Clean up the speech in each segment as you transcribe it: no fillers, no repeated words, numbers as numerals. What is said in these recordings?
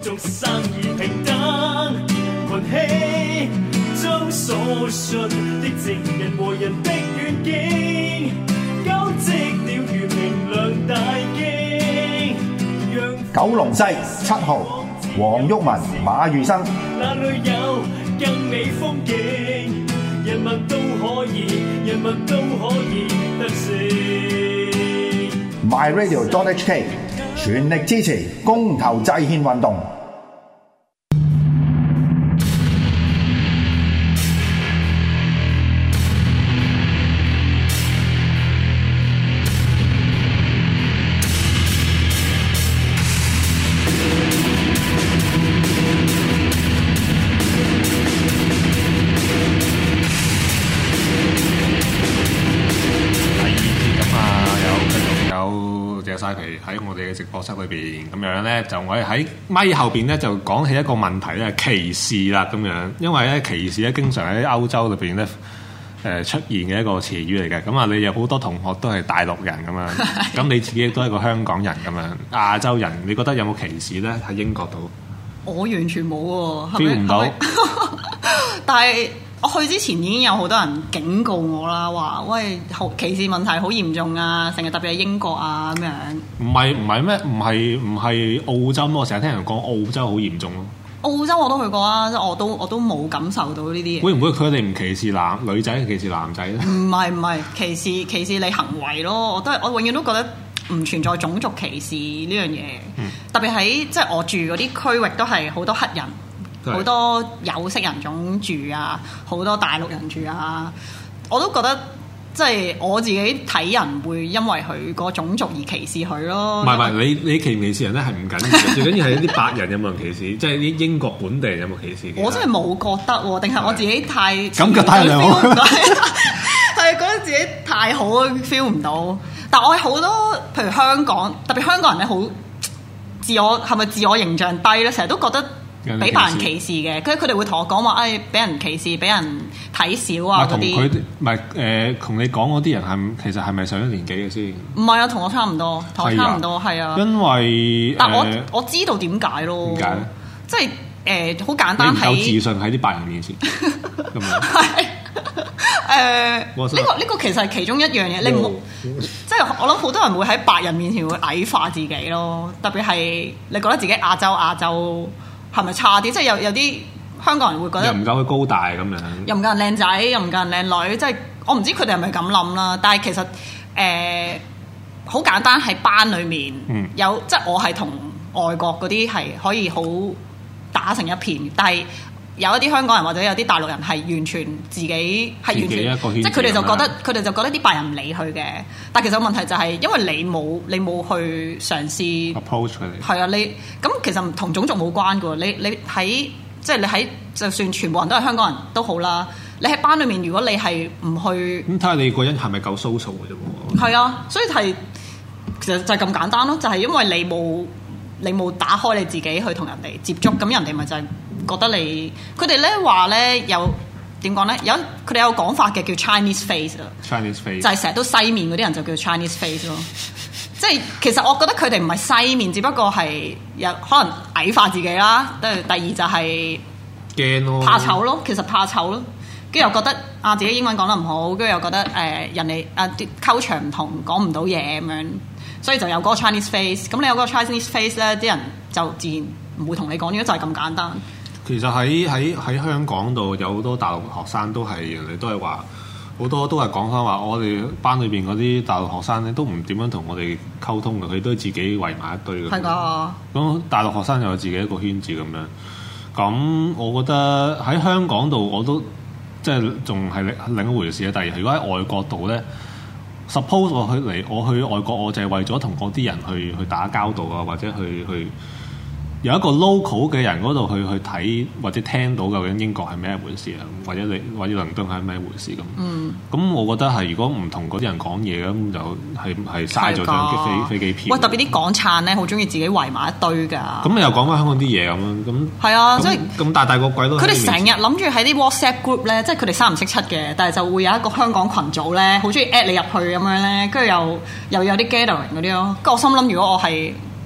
眾生而平等，群起將所信的情人和人的願景，交織了如明亮大經。 九龍西7號黃毓民、馬裕生。 那裏有更美風景，人民都可以得勝。 MyRadio.HK 全力支持公投制憲運動。 晒皮喺我哋嘅直播室裏邊咁樣咧，就我哋喺咪後邊咧就講起一個問題咧，歧視啦咁樣。因為咧歧視咧經常喺歐洲裏邊咧出現嘅一個詞語嚟嘅。咁啊，你有好多同學都係大陸人咁樣，咁你自己亦都係一個香港人咁樣，亞洲人，你覺得有冇歧視咧喺英國度？ 我完全冇喎 ，feel 唔到。 但係我去之前已經有好多人警告我啦，話喂歧視問題好嚴重啊，成日特別係英國啊咁樣。 唔係咩？唔係澳洲咩？我成日聽人講澳洲好嚴重咯。 澳洲我都去過啊，即係我都冇感受到呢啲嘢。 會唔會佢哋唔歧視女仔，歧視男仔咧？ 唔係歧視你行為咯。我永遠都覺得唔存在種族歧視呢樣嘢。特別喺即係我住嗰啲區域都係好多黑人。好多有色人種住啊，好多大陸人住啊，我都覺得即係我自己睇人會因為佢個種族而歧視佢咯。唔係，你歧唔歧視人咧係唔緊要嘅，最緊要係一啲白人有冇人歧視，即係啲英國本地人有冇歧視？ 我真係冇覺得喎，定係我自己太咁嘅太良好， 係覺得自己太好 feel 唔到。但我係好多譬如香港，特別香港人咧，好係咪自我形象低咧？成日都覺得俾白人歧視嘅，佢哋會同我講話，俾人歧視，俾人睇小啊嗰啲。 唔係同你講嗰啲人其實係咪上咗年紀嘅先？ 唔係啊，同我差唔多，係啊。 因為但我知道點解咯。點解咧？即係好簡單， 有自信喺啲白人面前咁樣。 係呢個其實係其中一樣嘢，你唔好即係我諗好多人會喺白人面前會矮化自己咯，特別係你覺得自己亞洲。係咪差啲？即係有啲香港人會覺得又唔夠佢高大咁樣， 又唔夠人靚仔，又唔夠人靚女。即係我唔知佢哋係咪咁諗啦。但係其實好簡單，喺班裡面有即係我係同外國嗰啲係可以好打成一片，但係有一啲香港人或者有啲大陸人係完全自己係完全即係佢哋就覺得啲白人唔理佢嘅。但係其實問題就係因為你冇去嘗試 approach 佢哋。 係啊，你咁其實同種族冇關㗎喎。你喺即係你喺就算全部人都係香港人都好啦。你喺班裏面，如果你係唔去咁睇下你個人係咪夠 social 嘅啫喎。 係啊，所以其實就係咁簡單咯。就係因為你冇打開你自己去同人哋接觸，咁人哋咪就係覺得佢哋咧話咧有點講咧，佢哋有講法嘅叫 Chinese face 啊。 Chinese face 就係成日都西面嗰啲人就叫 Chinese face 咯。即係其實我覺得佢哋唔係西面，只不過係有可能矮化自己啦。第二就係驚咯， 怕醜咯。其實怕醜咯，跟住又覺得自己英文講得唔好，跟住又覺得人哋啲溝場唔同，講唔到嘢咁樣，所以就有嗰個 Chinese face。咁你有嗰個 Chinese face 咧，啲人就自然唔會同你講嘢，就係咁簡單。 其實喺香港度有好多大陸學生都係人哋都係話好多都係講翻話，我哋班裏邊嗰啲大陸學生咧都唔點樣同我哋溝通嘅，佢都自己圍埋一堆嘅。係㗎。咁大陸學生又有自己一個圈子咁樣。咁我覺得喺香港度我都即係仲係另一回事啊。但係如果喺外國度咧 ，suppose 我去外國，我就係為咗同嗰啲人去打交道啊，或者去。有一個 local 嘅人嗰度去睇或者聽到究竟英國係咩一回事啊，或者倫敦係咩一回事咁。咁我覺得係如果唔同嗰啲人講嘢咁就係嘥咗張飛機票。喂， 特別啲港燦咧，好中意自己圍埋一堆㗎。 咁你又講翻香港啲嘢咁係啊，即係咁大個鬼都。 佢哋成日諗住喺啲 WhatsApp group 咧，即係佢哋三唔識七嘅，但係就會有一個香港群組咧，好中意 at 你入去咁樣咧，跟住又有啲 gathering 嗰啲咯。跟住我心諗，如果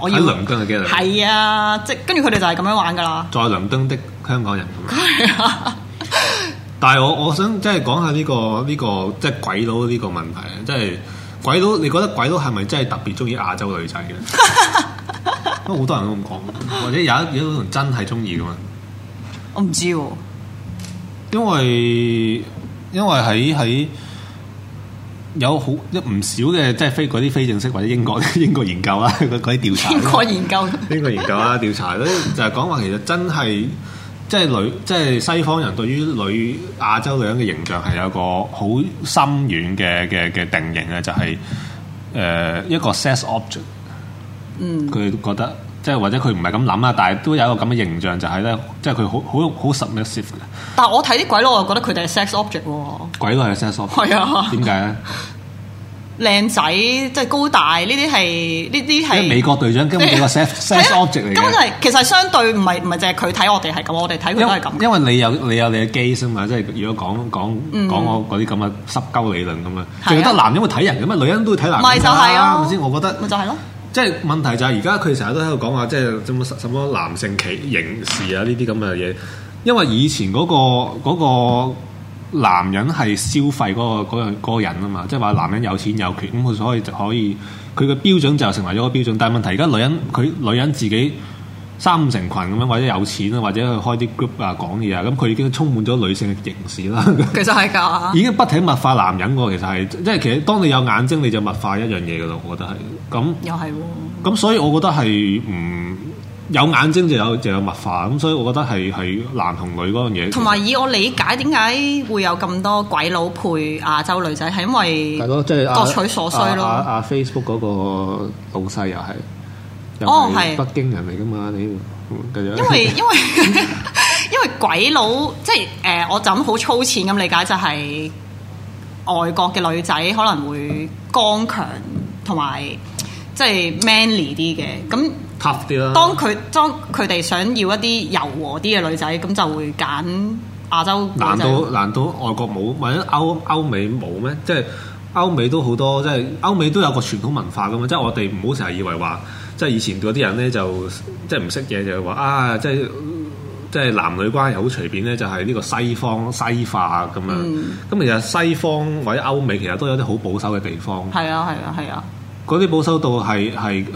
我要喺倫敦嘅機率係啊，即係跟住佢哋就係咁樣玩㗎啦。 在倫敦的香港人咁樣。 係啊， 但係我想即係講下呢個即係鬼佬呢個問題，即係鬼佬，你覺得鬼佬係咪真係特別中意亞洲女仔嘅？因為好多人都咁講，或者有一種人真係中意㗎嘛。 我唔知喎， 因為喺有好唔少嘅即係非嗰啲非正式或者英國研究啦，嗰啲調查。 英國研究啦，調查咧就係講話其實真係即係西方人對於亞洲女人嘅形象係有個好深遠嘅定型嘅，就係、一個 sex object。佢覺得即係或者佢唔係咁諗啊，但係都有一個咁嘅形象，就係咧，即係佢好 submissive 嘅。但係我睇啲鬼佬，我覺得佢哋係 sex object 喎。 鬼佬係 sex object。係啊。點解咧？靚仔即係高大，呢啲係美國隊長根本係個 sex object 嚟嘅。根本係其實相對唔係淨係佢睇我哋係咁，我哋睇佢都係咁。因為你有你嘅 gaze 啊嘛，即係如果講我嗰啲咁嘅濕鳩理論咁啊，淨係得男人會睇人嘅咩？女人都會睇男人。唔係就係啊，係咪先？我覺得咪就係咯。即係問題就係而家佢成日都喺度講話，即係什麼男性凝視啊呢啲咁嘅嘢，因為以前嗰個男人係消費嗰個人啊嘛，即係話男人有錢有權，咁佢所以就可以佢嘅標準就成為咗個標準。但係問題而家女人自己3-5成群咁樣，或者有錢啊，或者去開啲 group 啊講嘢啊，咁佢已經充滿咗女性嘅凝視啦。其實係㗎，已經不停物化男人喎。其實係即係其實當你有眼睛，你就物化一樣嘢㗎咯。我覺得係咁，又係喎。咁所以我覺得係有眼睛就有物化，咁所以我覺得係男同女嗰樣嘢。同埋以我理解，點解會有咁多鬼佬配亞洲女仔，係因為各取所需咯。Facebook 嗰個老細又係。係北京人嚟噶嘛？你因為鬼佬即係我就咁好粗淺咁理解，就係外國嘅女仔可能會剛強同埋即係 manly 啲嘅，咁 tough 啲啦。當佢哋想要一啲柔和啲嘅女仔，咁就會揀亞洲女仔。難道外國冇或者歐美冇咩？即係歐美都好多，即係歐美都有個傳統文化噶嘛。即係我哋唔好成日以為話。即係以前嗰啲人咧，就即係唔識嘢，就係話啊，即係男女關係好隨便咧，就係呢個西化咁樣。咁其實西方或者歐美其實都有啲好保守嘅地方。係啊。嗰啲保守到係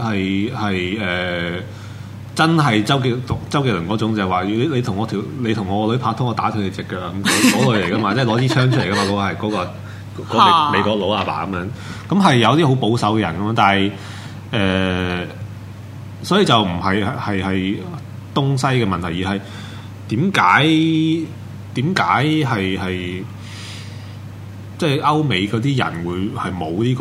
真係周杰倫嗰種，就係話你同我個女拍拖，我打斷你隻腳咁嗰類嚟噶嘛，即係攞支槍出嚟噶嘛，嗰個係美國佬阿爸咁樣。咁係有啲好保守嘅人咁，但係所以就唔係東西嘅問題，而係點解係即係歐美嗰啲人會係冇呢個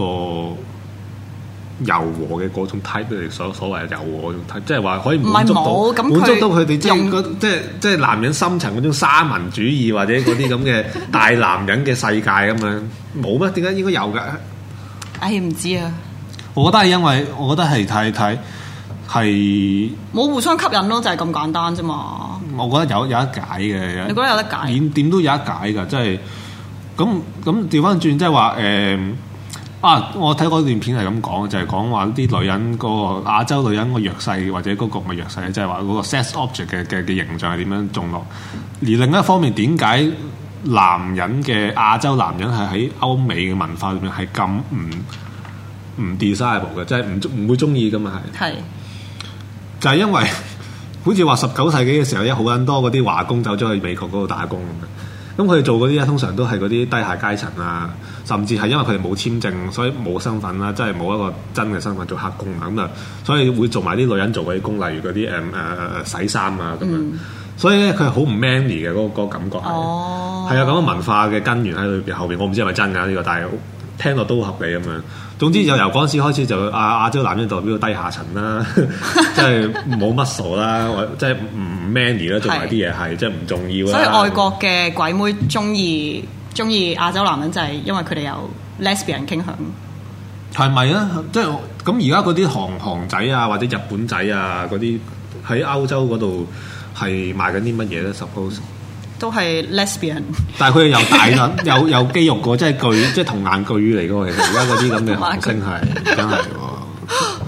柔和嘅嗰種 type， 佢哋所謂柔和嗰種 type， 即係話可以滿足到佢哋即係男人深層嗰種沙文主義或者嗰啲咁嘅大男人嘅世界咁樣冇咩？點解應該有㗎？唉，唔知啊。我覺得係因為我覺得係太係冇互相吸引咯，就係咁簡單啫嘛。我覺得有得解嘅。你覺得有得解？點都有得解㗎，即係咁調翻轉，即係話我睇嗰段片係咁講，就係講話啲女人個亞洲女人個弱勢或者嗰個唔係弱勢，即係話嗰個 sex object 嘅形象係點樣種落。而另一方面，點解男人嘅亞洲男人係喺歐美嘅文化裏面係咁唔 desirable 嘅，即係唔會中意噶嘛？係就係因為好似話19世紀嘅時候，好撚多嗰啲華工走咗去美國嗰度打工咁佢哋做嗰啲咧，通常都係嗰啲低下階層啊，甚至係因為佢哋冇簽證，所以冇身份啦，即係冇一個真嘅身份做黑工啊，咁啊，所以會做埋啲女人做嗰啲工，例如嗰啲洗衫啊咁樣。所以咧，佢係好唔 manly 嘅嗰個感覺係啊，咁嘅文化嘅根源喺裏邊後邊，我唔知係咪真㗎呢個，但係聽落都好合理咁樣。總之就由嗰陣時開始就亞洲男人代表低下層啦，即係冇乜muscle啦，即係唔 manly 啦，做埋啲嘢係即係唔重要啦。所以外國嘅鬼妹中意亞洲男人就係因為佢哋有 lesbian 傾向，係咪啊？即係咁而家嗰啲韓仔啊，或者日本仔啊嗰啲喺歐洲嗰度係賣緊啲乜嘢咧 ？Suppose 都係 lesbian， 但係佢哋又大啦，有肌肉嘅，即係巨，即係童顏巨乳嚟嘅喎。其實而家嗰啲咁嘅韓星係真係，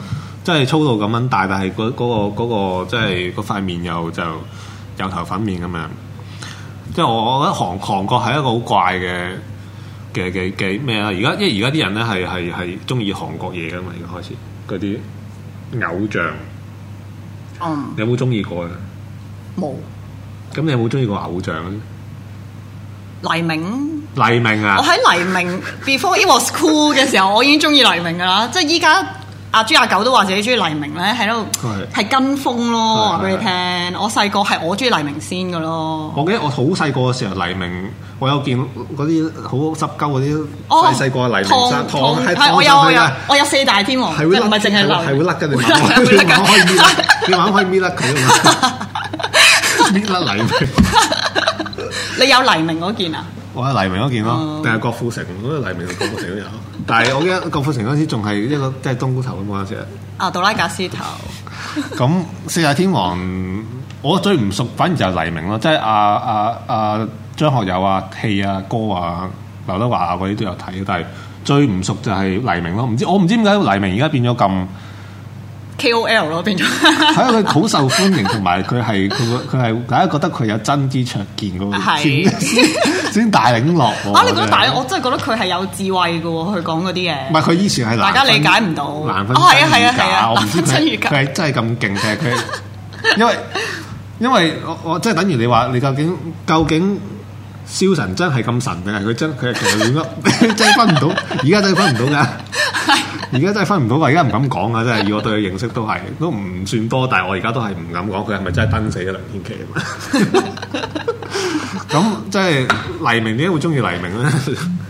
即係粗到咁樣大，但係嗰個即係嗰塊面又就油頭粉面咁樣。即係我覺得韓國係一個好怪嘅咩啦？因為而家啲人咧係中意韓國嘢噶嘛，而家開始嗰啲偶像。你有冇中意過啊？ 冇。 咁你有冇中意過偶像咧？ 黎明啊！ 我喺黎明 before it was cool 嘅時候，我已經中意黎明噶啦。即係依家阿豬阿狗都話自己中意黎明咧，喺度係跟風咯。話俾你聽，我細個係我中意黎明先噶咯。 我記得我好細個嘅時候，黎明我有見嗰啲好濕鳩嗰啲細個嘅黎明衫，係我有4大天王，即係唔係淨係係會甩嘅，你玩可以搣甩佢啊嘛，搣甩黎明。 你有黎明嗰件啊？ 我有黎明嗰件咯，定係郭富城？嗰個黎明同郭富城都有，但係我記得郭富城嗰陣時仲係一個即係冬菇頭咁嗰陣時。 杜拉格斯頭。 咁4大天王，我最唔熟反而就係黎明咯，即係張學友啊、戲啊、歌啊、劉德華啊嗰啲都有睇，但係最唔熟就係黎明咯。我唔知點解黎明而家變咗咁。 KOL 咯變咗， 係啊！佢好受歡迎，同埋佢係大家覺得佢有真知灼見嗰個先大領落喎。 你覺得我真係覺得佢係有智慧嘅喎，佢講嗰啲嘢。 唔係佢以前係大家理解唔到。 難分係啊！ 我唔知佢係真係咁勁定係佢，因為我即係等於你話你究竟蕭神真係咁神定係佢其實亂噏，真係分唔到。而家真係分唔到㗎。而家真係分唔到，而家唔敢講啊！真係，以我對佢認識都唔算多，但係我而家都係唔敢講佢係咪真係登死咗梁天琦啊嘛？咁即係黎明點解會中意黎明咧？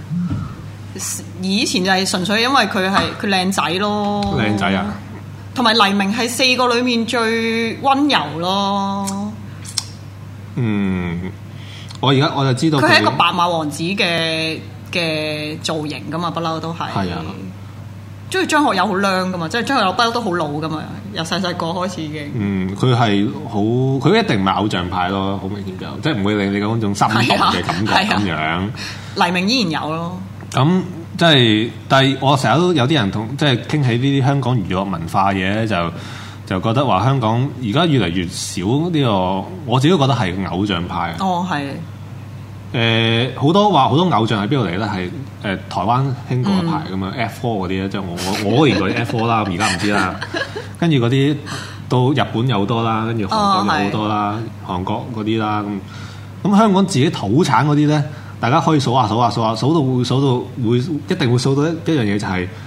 以前就係純粹因為佢靚仔咯， 靚仔啊！ 同埋黎明係4個裡面最溫柔咯。 我就知道佢係一個白馬王子嘅造型噶嘛，不嬲都係。係啊。中意張學友好靚噶嘛，即係張學友不嬲都好老噶嘛，由細個開始已經。佢係好，佢一定唔係偶像派咯，好明顯就，即係唔會令你嗰種心動嘅感覺咁樣。 黎明依然有咯。 咁即係，但係我成日都有啲人即係傾起呢啲香港娛樂文化嘢咧，就覺得話香港而家越嚟越少呢個，我自己都覺得係偶像派。 係。 好多偶像喺邊度嚟咧？係台灣興過一排咁嘛 F4 嗰啲咧，即係我嗰年代 F4 啦，而家唔知啦。跟住嗰啲到日本有好多啦，跟住韓國有好多啦，韓國嗰啲啦咁香港自己土產嗰啲咧，大家可以數到會一定會數到一樣嘢，就係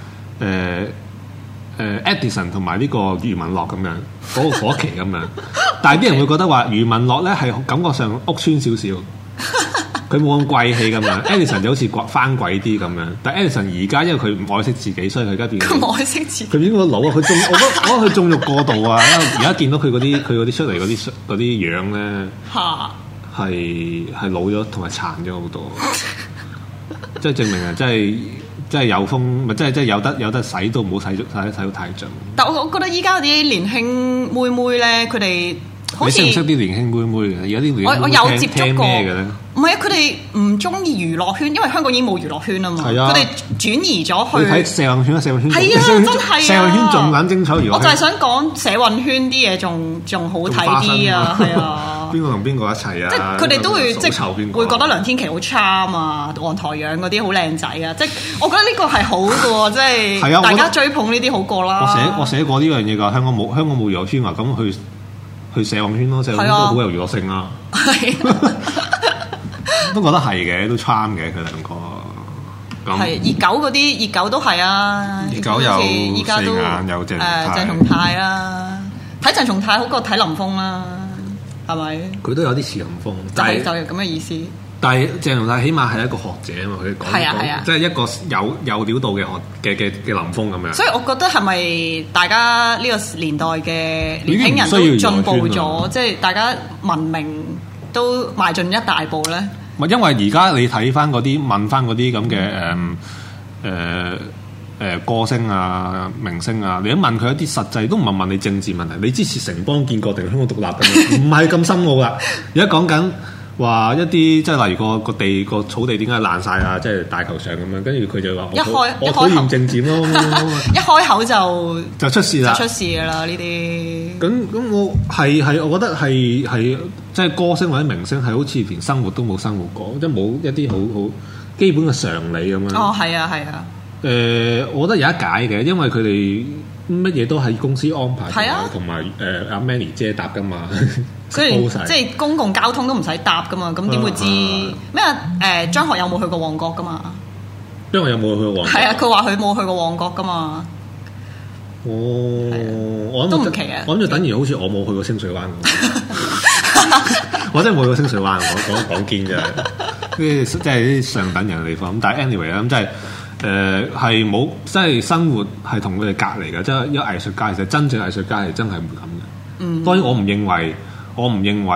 Edison 同埋呢個余文樂咁樣嗰個火期咁樣。但係啲人會覺得話余文樂咧係感覺上屋村少少。佢冇咁貴氣咁樣，Edison 就好似翻鬼啲咁樣。但 Edison 而家因為佢唔愛惜自己，所以佢而家變。 佢愛惜自己。 佢變個腦啊！我覺得佢縱慾過度啊！因為而家見到佢嗰啲出嚟嗰啲樣咧，係老咗同埋殘咗好多。即係證明啊！即係有風，咪即係有得洗都唔好洗到太盡。 但我覺得依家啲年輕妹妹咧，佢哋。 你識唔識啲年輕妹妹嘅？而家啲年輕妹妹我有接觸過咩嘅咧？ 唔係啊，佢哋唔中意娛樂圈，因為香港已經冇娛樂圈啊嘛。佢哋轉移咗去。 你睇社運圈啊，社運圈。 係啊，真係啊。 社運圈仲撚精彩，娛樂圈。 我就係想講社運圈啲嘢仲好睇啲啊，係啊。 邊個同邊個一齊啊？ 即係佢哋都會會覺得梁天琦好 charm 啊，黃台仰嗰啲好靚仔啊，即係我覺得呢個係好嘅喎，即係大家追捧呢啲好過啦。 我寫過呢樣嘢㗎，香港冇娛樂圈啊，咁去社運圈咯，社運圈都好有娛樂性啊，都覺得係嘅，都 charm 嘅佢兩個。 係熱狗嗰啲，熱狗都係啊， 熱狗有依家都有鄭松泰啦，睇鄭松泰好過睇林峰啦，係咪？ 佢都有啲似林峰， 就係咁嘅意思。 但係鄭松泰起碼係一個學者啊嘛，佢講即係一個有料到嘅嘅林峰咁樣。所以我覺得係咪大家呢個年代嘅年輕人都進步咗，即係大家文明都邁進一大步咧？ 因為而家你睇翻嗰啲問翻嗰啲咁嘅歌星啊、明星啊，你一問佢一啲實際都唔係問你政治問題，你支持城邦建國定香港獨立咁樣，唔係咁深奧噶。而家講緊話一啲即係例如個地個草地點解爛晒啊？即係大球場咁樣，跟住佢就話我討厭政治咯， 一開口就出事啦， 出事㗎啦呢啲。 咁我係我覺得係即係歌星或者明星係好似連生活都冇生活過，即係冇一啲好基本嘅常理咁樣。 哦，係啊，係啊。 我覺得有得解嘅，因為佢哋乜嘢都係公司安排， 係啊， 同埋阿 Manny 姐搭噶嘛， 佢哋即係公共交通都唔使搭噶嘛，咁點會知咩啊？張學友冇去過旺角噶嘛？ 張學友冇去過旺角？ 係啊，佢話佢冇去過旺角噶嘛。 哦，我諗都唔奇啊！ 我諗就等於好似我冇去過清水灣我真係冇去過清水灣，講堅啫，啲即係啲上等人嘅地方。咁但係 anyway 啦，咁即係。係冇，即係生活係同佢哋隔離嘅，即係一藝術家其實真正藝術家係真係唔咁嘅。嗯，當然我唔認為我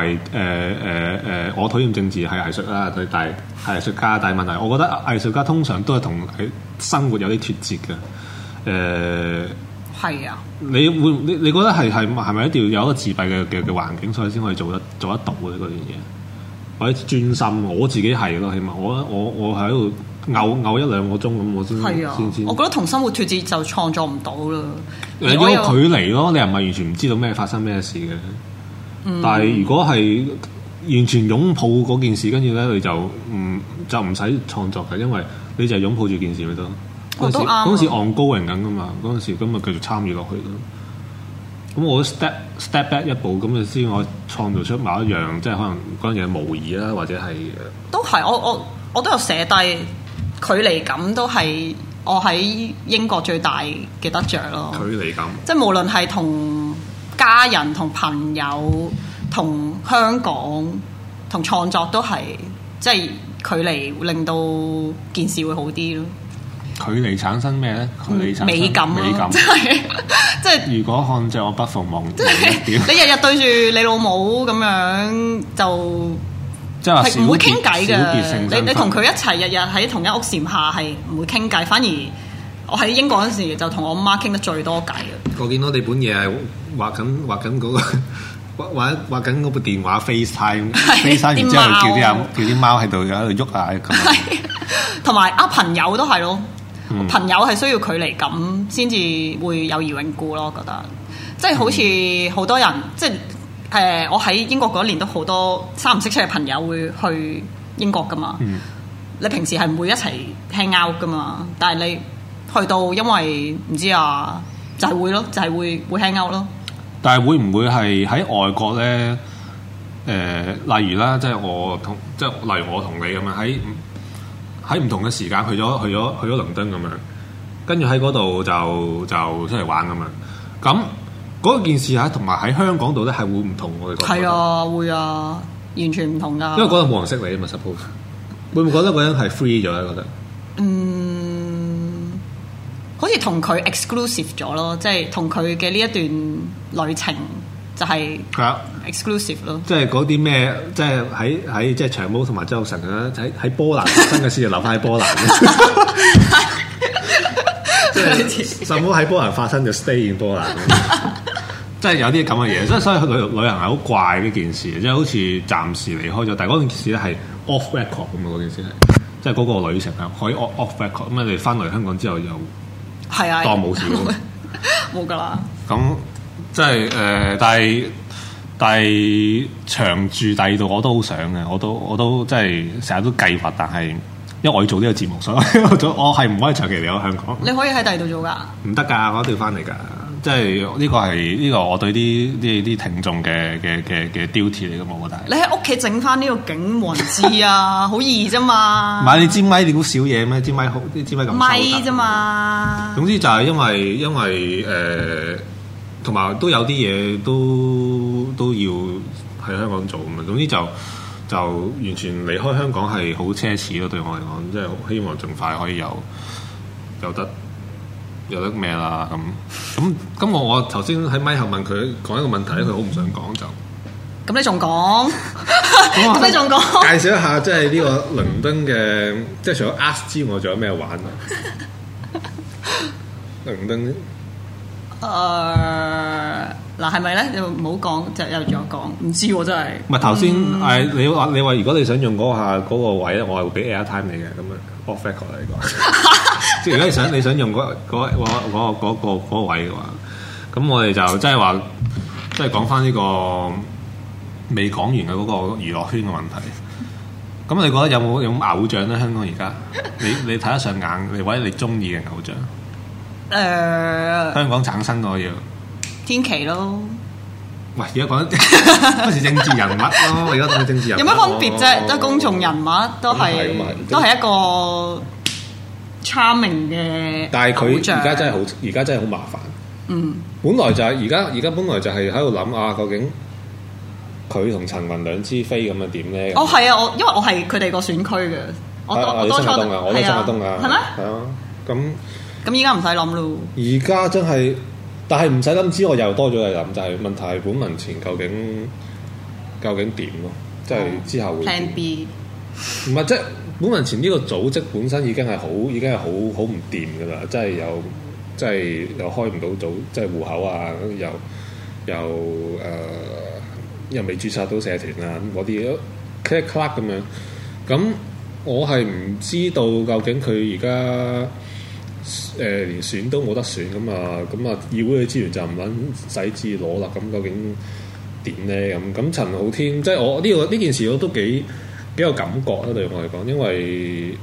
討厭政治係藝術啦，佢但係藝術家，但係問題，我覺得藝術家通常都係同生活有啲脫節嘅。 係啊， 你覺得係咪一定要有一個自閉嘅環境，所以先可以做得到咧嗰樣嘢？或者專心，我自己係咯，起碼我喺度嘔一兩個鐘咁，我先。我覺得同生活脫節就創作唔到啦。 有個距離咯，你又唔係完全唔知道咩發生咩事嘅。但係如果係完全擁抱嗰件事，跟住咧你就唔使創作嘅，因為你就係擁抱住件事咪得。嗰陣時 ongoing 緊噶嘛，嗰陣時咁咪繼續參與落去咯。咁我 step back 一步，咁就先我創造出某一樣，即係可能嗰樣嘢模擬啦，或者係都係我都有寫低距離感，都係我喺英國最大嘅得着咯。 距離感， 即係無論係同家人、同朋友、同香港、同創作都係，即係距離會令到件事會好啲咯。 距離產生咩咧？距離產生美感咯，即係如果看着我不逢望， 你日日對住你老母咁樣就即係話唔會傾偈嘅。你同佢一齊日日喺同一屋檐下係唔會傾偈，反而我喺英國嗰陣時就同我媽傾得最多偈嘅。 我見到你本嘢係畫緊嗰個畫緊嗰部電話 FaceTime，然之後叫啲貓喺度喐下咁。 同埋朋友都係咯。朋友係需要距離感先至會有兒永故咯，我覺得即係好似好多人即係我喺英國嗰年都好多三唔識七嘅朋友會去英國噶嘛。你平時係唔會一齊 hang out 噶嘛，但係你去到因為唔知啊，就係會咯，就係會 hang out 咯。 但係會唔會係喺外國咧？例如啦，即係例如我同你咁樣喺唔同嘅時間去咗倫敦咁樣，跟住喺嗰度就出嚟玩咁樣。咁嗰件事同埋喺香港度咧係會唔同我哋覺得。係啊，會啊，完全唔同㗎。 因為嗰陣冇人識你啊嘛 ，suppose 會唔會覺得嗰人係 free 咗咧？覺得好似同佢 exclusive 咗咯，即係同佢嘅呢一段旅程。就係 exclusive 咯， 即係嗰啲咩，即係喺即係長毛同埋周神啦，喺波蘭發生嘅事就留翻喺波蘭，即係什麼喺波蘭發生就 stay in 波蘭，即係有啲咁嘅嘢，所以去旅行係好怪呢件事，即係好似暫時離開咗，但係嗰件事咧係 off record 咁啊，嗰件事係，即係嗰個旅程啊可以 off record，咁你翻嚟香港之後又係啊當冇事咯， 冇㗎啦， 咁。即係但係長住第二度我都好想嘅，我都即係成日都計劃，但係因為我要做呢個節目，所以我係唔可以長期離開香港。 你可以喺第二度做㗎？唔得㗎，我一定要翻嚟㗎。即係呢個我對啲聽眾嘅 duty 嚟㗎嘛，我覺得。 你喺屋企整翻呢個景冇人知啊，好易啫嘛。 唔係你支咪你估少嘢咩？支咪好，啲支咪咁咪啫嘛。 總之就係因為同埋都有啲嘢都要喺香港做啊嘛，總之就完全離開香港係好奢侈咯，對我嚟講，即係希望盡快可以有得咩啦咁我頭先喺咪後問佢講一個問題咧，佢好唔想講就。 咁你仲講？咁你仲講？ 介紹一下即係呢個倫敦嘅，即係除咗 Arts 之外，仲有咩玩啊？倫敦。 嗱係咪咧？你唔好講，就又再講，唔知喎真係。 唔係頭先誒，你話如果你想用嗰個位咧，我係會俾 airtime 你嘅，咁樣 off record 嚟講。即係如果你想用嗰個位嘅話，咁我哋就即係話，即係講翻呢個未講完嘅嗰個娛樂圈嘅問題。咁你覺得有冇偶像咧？香港而家你睇得上眼，或者你中意嘅偶像？香港產生嗰個要天琪咯。 喂，而家講嗰時政治人物咯，而家講政治人物有乜分別啫？都公眾人物，都係一個 charming 嘅。 但係佢而家真係好麻煩。嗯，本來就係而家本來就係喺度諗啊，究竟佢同陳雲兩支飛咁樣點咧？ 哦，係啊，因為我係佢哋個選區嘅，我多初係我都新亞東啊，係咩？ 係啊， 咁依家唔使諗咯。而家真係，但係唔使諗之外，又多咗嚟諗，就係問題係本民前究竟點咯？即係之後會 Plan B 唔係即係本民前呢個組織本身已經係好唔掂㗎啦，即係又開唔到組，即係戶口啊，又未註冊到社團啊，嗰啲 click clack 咁樣。咁我係唔知道究竟佢而家連選都冇得選咁啊，議會嘅資源就唔撚使至攞啦。咁究竟點咧？咁陳浩天即係我呢件事我都幾有感覺啦，對我嚟講，因為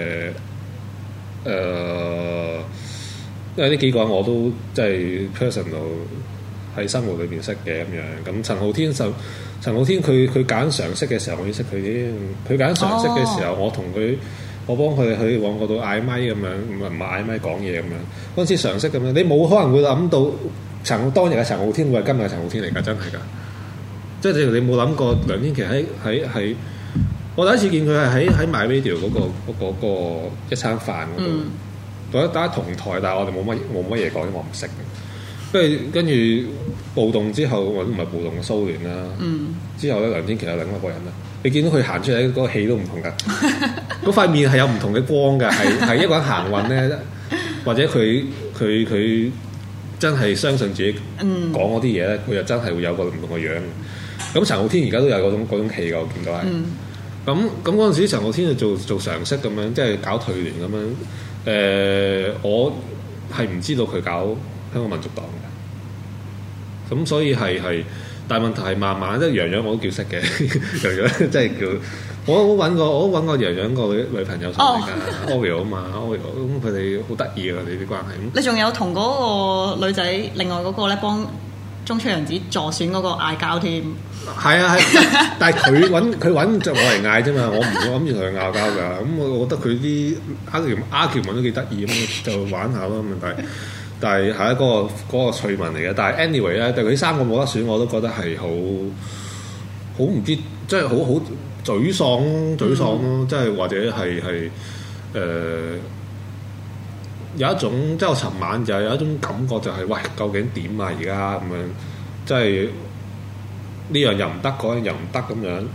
因為呢幾個人我都即係 personal 喺生活裏邊識嘅咁樣。咁陳浩天佢揀常識嘅時候，我要識佢添。佢揀常識嘅時候，我幫佢去往嗰度嗌咪咁樣，唔係嗌咪講嘢咁樣。嗰陣時常識咁樣，你冇可能會諗到當日嘅陳浩天會係今日嘅陳浩天嚟㗎，真係㗎。即係你冇諗過梁天琦喺我第一次見佢係喺 MyRadio 嗰個一餐飯嗰度，大家同台，但係我哋冇乜嘢講，因為我唔識。跟住暴動之後，我都唔係暴動嘅騷亂啦。之後咧，梁天琦有另一個人啦。你見到佢行出嚟，嗰個氣都唔同㗎。嗰塊面係有唔同嘅光㗎，係一個人行運咧，或者佢真係相信自己講嗰啲嘢咧，佢又真係會有個唔同嘅樣。咁陳浩天而家都有嗰種氣㗎，我見到係。咁嗰陣時，陳浩天就做常識咁樣，即係搞退聯咁樣。我係唔知道佢搞香港民族黨嘅，咁所以係，但係問題係慢慢即係楊洋我都叫識嘅，楊洋即係叫我揾過楊洋個女朋友上嚟㗎，Oreo 啊嘛，Oreo 咁佢哋好得意啊，佢哋啲關係。 你仲有同嗰個女仔，另外嗰個咧幫中出洋子助選嗰個嗌交添？ 係啊係，但係佢揾著我嚟嗌啫嘛，我唔會諗住同佢拗交㗎。咁我覺得佢啲argument都幾得意咁，就玩下咯。但係係一個趣聞嚟嘅。但係 anyway 咧，對佢三個冇得選，我都覺得係好唔知，即係好沮喪咯。即係或者係有一種，即係我尋晚就有一種感覺，就係喂，究竟點啊？而家咁樣，即係呢樣又唔得，嗰樣又唔得咁樣。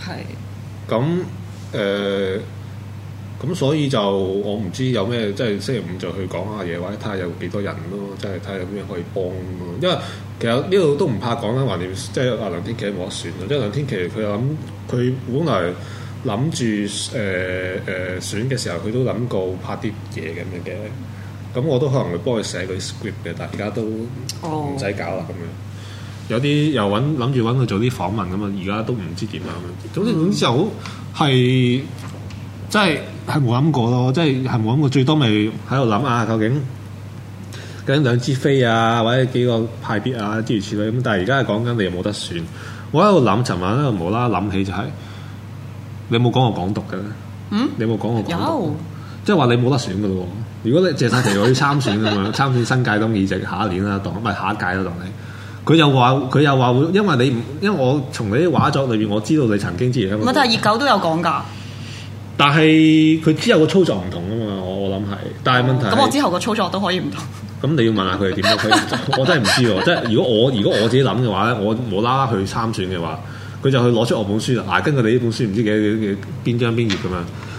係。咁所以就我唔知有咩，即係星期五就去講下嘢，或者睇下有幾多人咯，即係睇下有咩可以幫咯。因為其實呢度都唔怕講啦，橫掂即係阿梁天琦冇得選咯。即係梁天琦佢本來諗住選嘅時候，佢都諗過拍啲嘢咁樣嘅。咁我都可能會幫佢寫嗰啲 script 嘅，但係而家都唔使搞啦咁樣。有啲又諗住揾佢做啲訪問咁嘛，而家都唔知點啦咁樣。總之就好係。即係冇諗過咯，即係冇諗過，最多咪喺度諗下究竟兩支飛啊，或者幾個派別啊諸如此類咁。但係而家係講緊你又冇得選，我喺度諗，尋晚喺度無啦啦諗起就係、是、你有冇講過港獨嘅咧？你有冇講過港獨？即係話你冇得選嘅咯。如果你謝曬皮我要參選咁樣，參選新界東議席下一年啦，當唔係下一屆啦，當你。佢又話會，因為我從你啲畫作裏邊，我知道你曾經支持香港。 但係熱狗都有講㗎。 但係佢之後個操作唔同啊嘛，我諗係。但係問題咁我之後個操作都可以唔同。咁你要問下佢係點咯？我真係唔知喎。即係如果我自己諗嘅話咧，我無啦啦去參選嘅話，佢就去攞出我本書啦。根據你呢本書唔知幾邊張邊頁咁樣。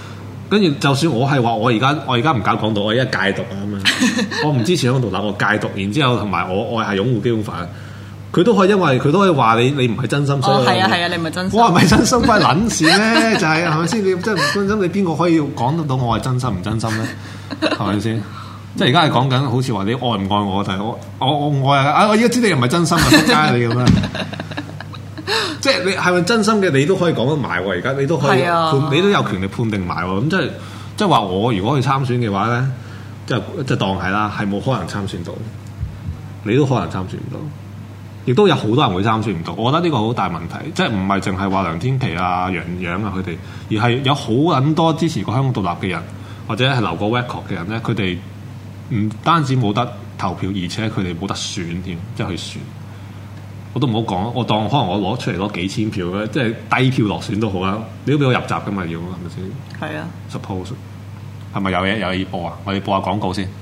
跟住就算我係話我而家唔搞港獨，我而家戒毒啊咁樣，我唔支持香港獨立，我戒毒，然之後同埋我係擁護基本法，佢都可以佢都可以話你唔係真心。 哦，係啊，你唔係真心。 我係咪真心關撚事咧？就係咪先？你真係唔關心，你邊個可以講得到我係真心唔真心咧？係咪先？即係而家係講緊好似話你愛唔愛我，但係我愛啊！我而家知你又唔係真心啊，仆街你咁樣。即係你係咪真心嘅？你都可以講得埋喎。而家你都可以你都有權力判定埋喎。咁即係話我如果去參選嘅話咧，即係當係啦，係冇可能參選到。你都可能參選唔到，亦都有好多人會參選唔到。我覺得呢個好大問題，即係唔係淨係話梁天琦啊、楊洋啊佢哋，而係有好撚多支持過香港獨立嘅人，或者係留過 record 嘅人咧，佢哋唔單止冇得投票，而且佢哋冇得選添，即係去選。我都唔好講，我當可能我攞出嚟攞幾千票咧，即係低票落選都好啦。你都俾我入閘噶嘛要，係咪先？係啊。Suppose 係咪有嘢播啊？我哋播下廣告先。